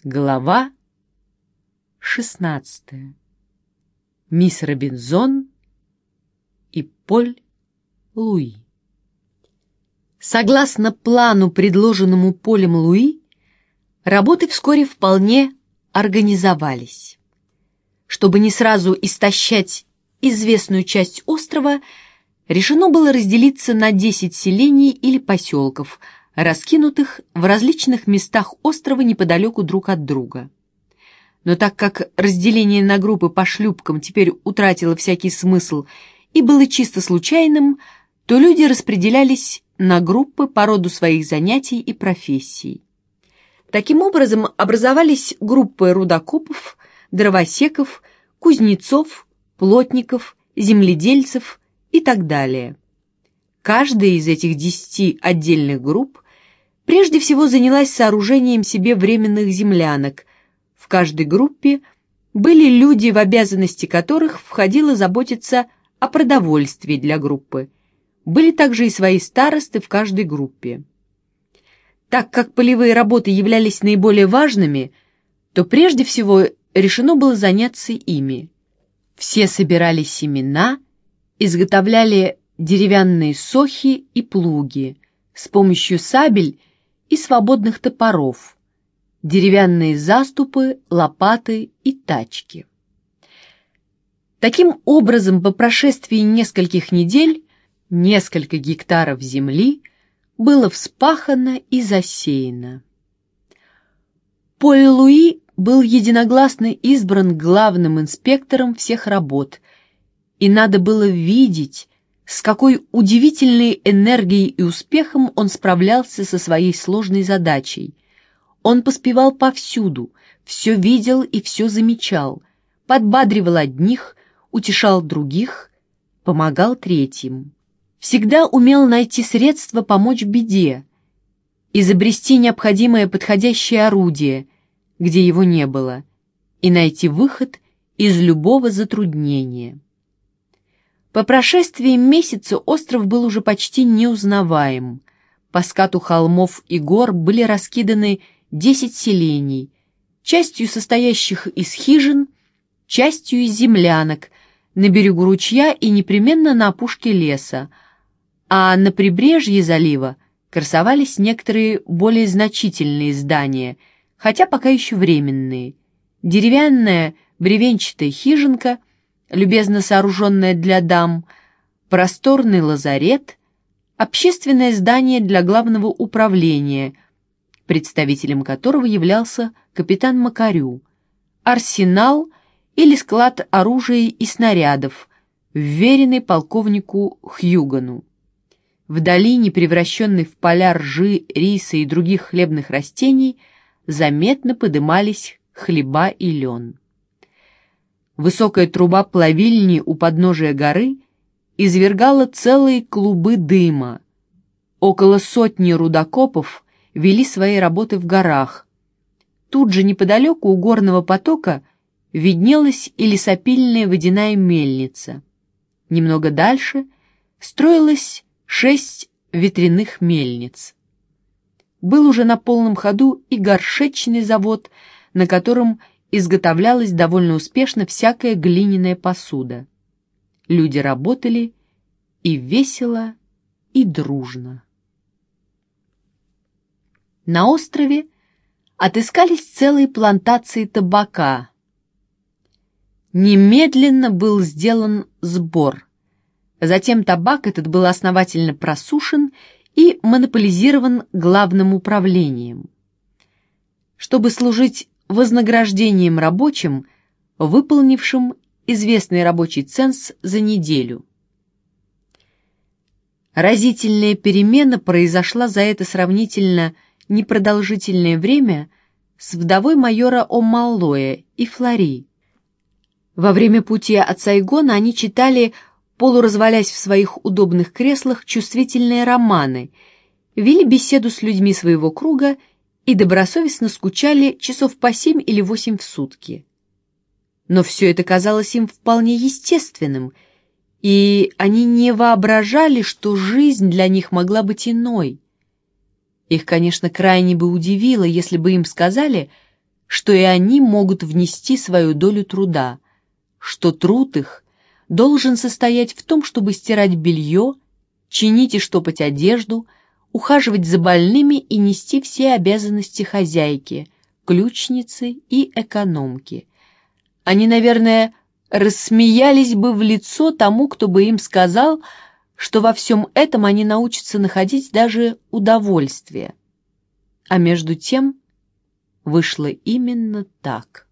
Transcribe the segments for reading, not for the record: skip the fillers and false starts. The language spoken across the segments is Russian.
Глава 16. Мисс Робинзон и Поль Луи. Согласно плану, предложенному Полем Луи, работы вскоре вполне организовались. Чтобы не сразу истощать известную часть острова, решено было разделиться на 10 селений или поселков, раскинутых в различных местах острова неподалеку друг от друга. Но так как разделение на группы по шлюпкам теперь утратило всякий смысл и было чисто случайным, то люди распределялись на группы по роду своих занятий и профессий. Таким образом образовались группы рудокопов, дровосеков, кузнецов, плотников, земледельцев и так далее. Каждая из этих 10 отдельных групп прежде всего занялась сооружением себе временных землянок. В каждой группе были люди, в обязанности которых входило заботиться о продовольствии для группы. Были также и свои старосты в каждой группе. Так как полевые работы являлись наиболее важными, то прежде всего решено было заняться ими. Все собирали семена, изготовляли деревянные сохи и плуги с помощью сабель и свободных топоров, деревянные заступы, лопаты и тачки. Таким образом, по прошествии нескольких недель несколько гектаров земли было вспахано и засеяно. Поль Луи был единогласно избран главным инспектором всех работ, и надо было видеть, с какой удивительной энергией и успехом он справлялся со своей сложной задачей. Он поспевал повсюду, все видел и все замечал, подбадривал одних, утешал других, помогал третьим. Всегда умел найти средства помочь беде, изобрести необходимое подходящее орудие, где его не было, и найти выход из любого затруднения. По прошествии месяца остров был уже почти неузнаваем. По скату холмов и гор были раскиданы 10 селений, частью состоящих из хижин, частью из землянок, на берегу ручья и непременно на опушке леса, а на прибрежье залива красовались некоторые более значительные здания, хотя пока еще временные. Деревянная бревенчатая хижинка, любезно сооруженная для дам, просторный лазарет, общественное здание для главного управления, представителем которого являлся капитан Макарю, арсенал или склад оружия и снарядов, вверенный полковнику Хьюгану. В долине, превращенной в поля ржи, риса и других хлебных растений, заметно подымались хлеба и лен. Высокая труба плавильни у подножия горы извергала целые клубы дыма. Около сотни рудокопов вели свои работы в горах. Тут же неподалеку у горного потока виднелась и лесопильная водяная мельница. Немного дальше строилось 6 ветряных мельниц. Был уже на полном ходу и горшечный завод, на котором изготовлялась довольно успешно всякая глиняная посуда. Люди работали и весело, и дружно. На острове отыскались целые плантации табака. Немедленно был сделан сбор. Затем табак этот был основательно просушен и монополизирован главным управлением. Чтобы служить вознаграждением рабочим, выполнившим известный рабочий ценз за неделю. Разительная перемена произошла за это сравнительно непродолжительное время с вдовой майора О'Маллоя и Флори. Во время пути от Сайгона они читали, полуразвалясь в своих удобных креслах, чувствительные романы, вели беседу с людьми своего круга и добросовестно скучали часов по 7 или 8 в сутки. Но все это казалось им вполне естественным, и они не воображали, что жизнь для них могла быть иной. Их, конечно, крайне бы удивило, если бы им сказали, что и они могут внести свою долю труда, что труд их должен состоять в том, чтобы стирать белье, чинить и штопать одежду, ухаживать за больными и нести все обязанности хозяйки, ключницы и экономки. Они, наверное, рассмеялись бы в лицо тому, кто бы им сказал, что во всем этом они научатся находить даже удовольствие. А между тем вышло именно так.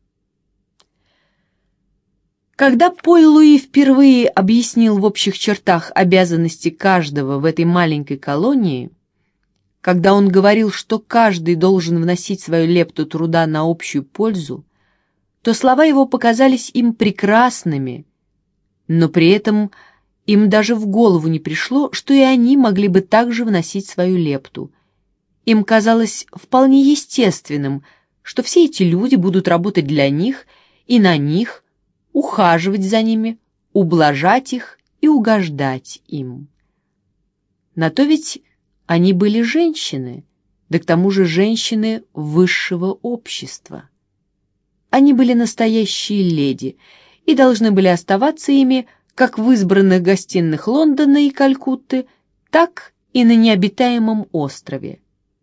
Когда Поль Луи впервые объяснил в общих чертах обязанности каждого в этой маленькой колонии, когда он говорил, что каждый должен вносить свою лепту труда на общую пользу, то слова его показались им прекрасными, но при этом им даже в голову не пришло, что и они могли бы также вносить свою лепту. Им казалось вполне естественным, что все эти люди будут работать для них и на них, ухаживать за ними, ублажать их и угождать им. На то ведь они были женщины, да к тому же женщины высшего общества. Они были настоящие леди и должны были оставаться ими как в избранных гостиных Лондона и Калькутты, так и на необитаемом острове.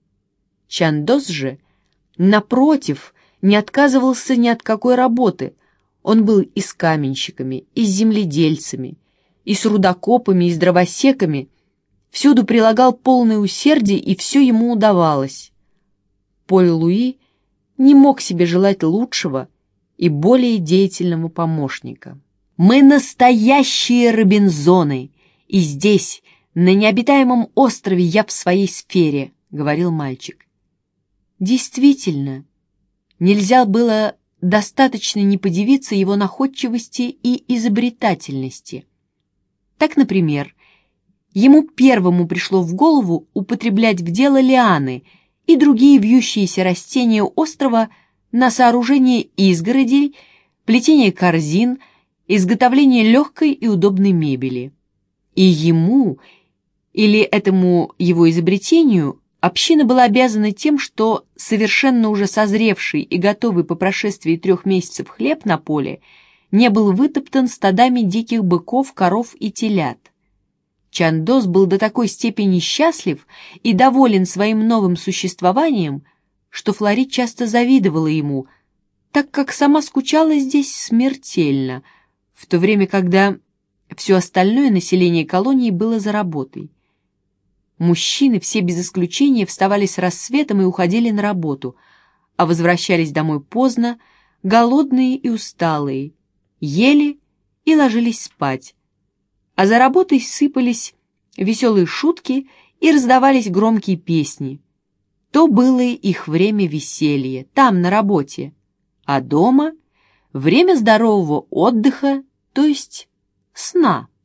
Чандос же, напротив, не отказывался ни от какой работы. Он был и с каменщиками, и с земледельцами, и с рудокопами, и с дровосеками, всюду прилагал полное усердие, и все ему удавалось. Поль Луи не мог себе желать лучшего и более деятельного помощника. «Мы настоящие Робинзоны, и здесь, на необитаемом острове, я в своей сфере», — говорил мальчик. Действительно, нельзя было достаточно не подивиться его находчивости и изобретательности. Так, например, ему первому пришло в голову употреблять в дело лианы и другие вьющиеся растения острова на сооружение изгородей, плетение корзин, изготовление легкой и удобной мебели. И ему, или этому его изобретению, община была обязана тем, что совершенно уже созревший и готовый по прошествии 3 месяцев хлеб на поле не был вытоптан стадами диких быков, коров и телят. Чандос был до такой степени счастлив и доволен своим новым существованием, что Флори часто завидовала ему, так как сама скучала здесь смертельно, в то время, когда все остальное население колонии было за работой. Мужчины все без исключения вставали с рассветом и уходили на работу, а возвращались домой поздно, голодные и усталые, ели и ложились спать, а за работой сыпались веселые шутки и раздавались громкие песни. То было их время веселья, там, на работе, а дома — время здорового отдыха, то есть сна.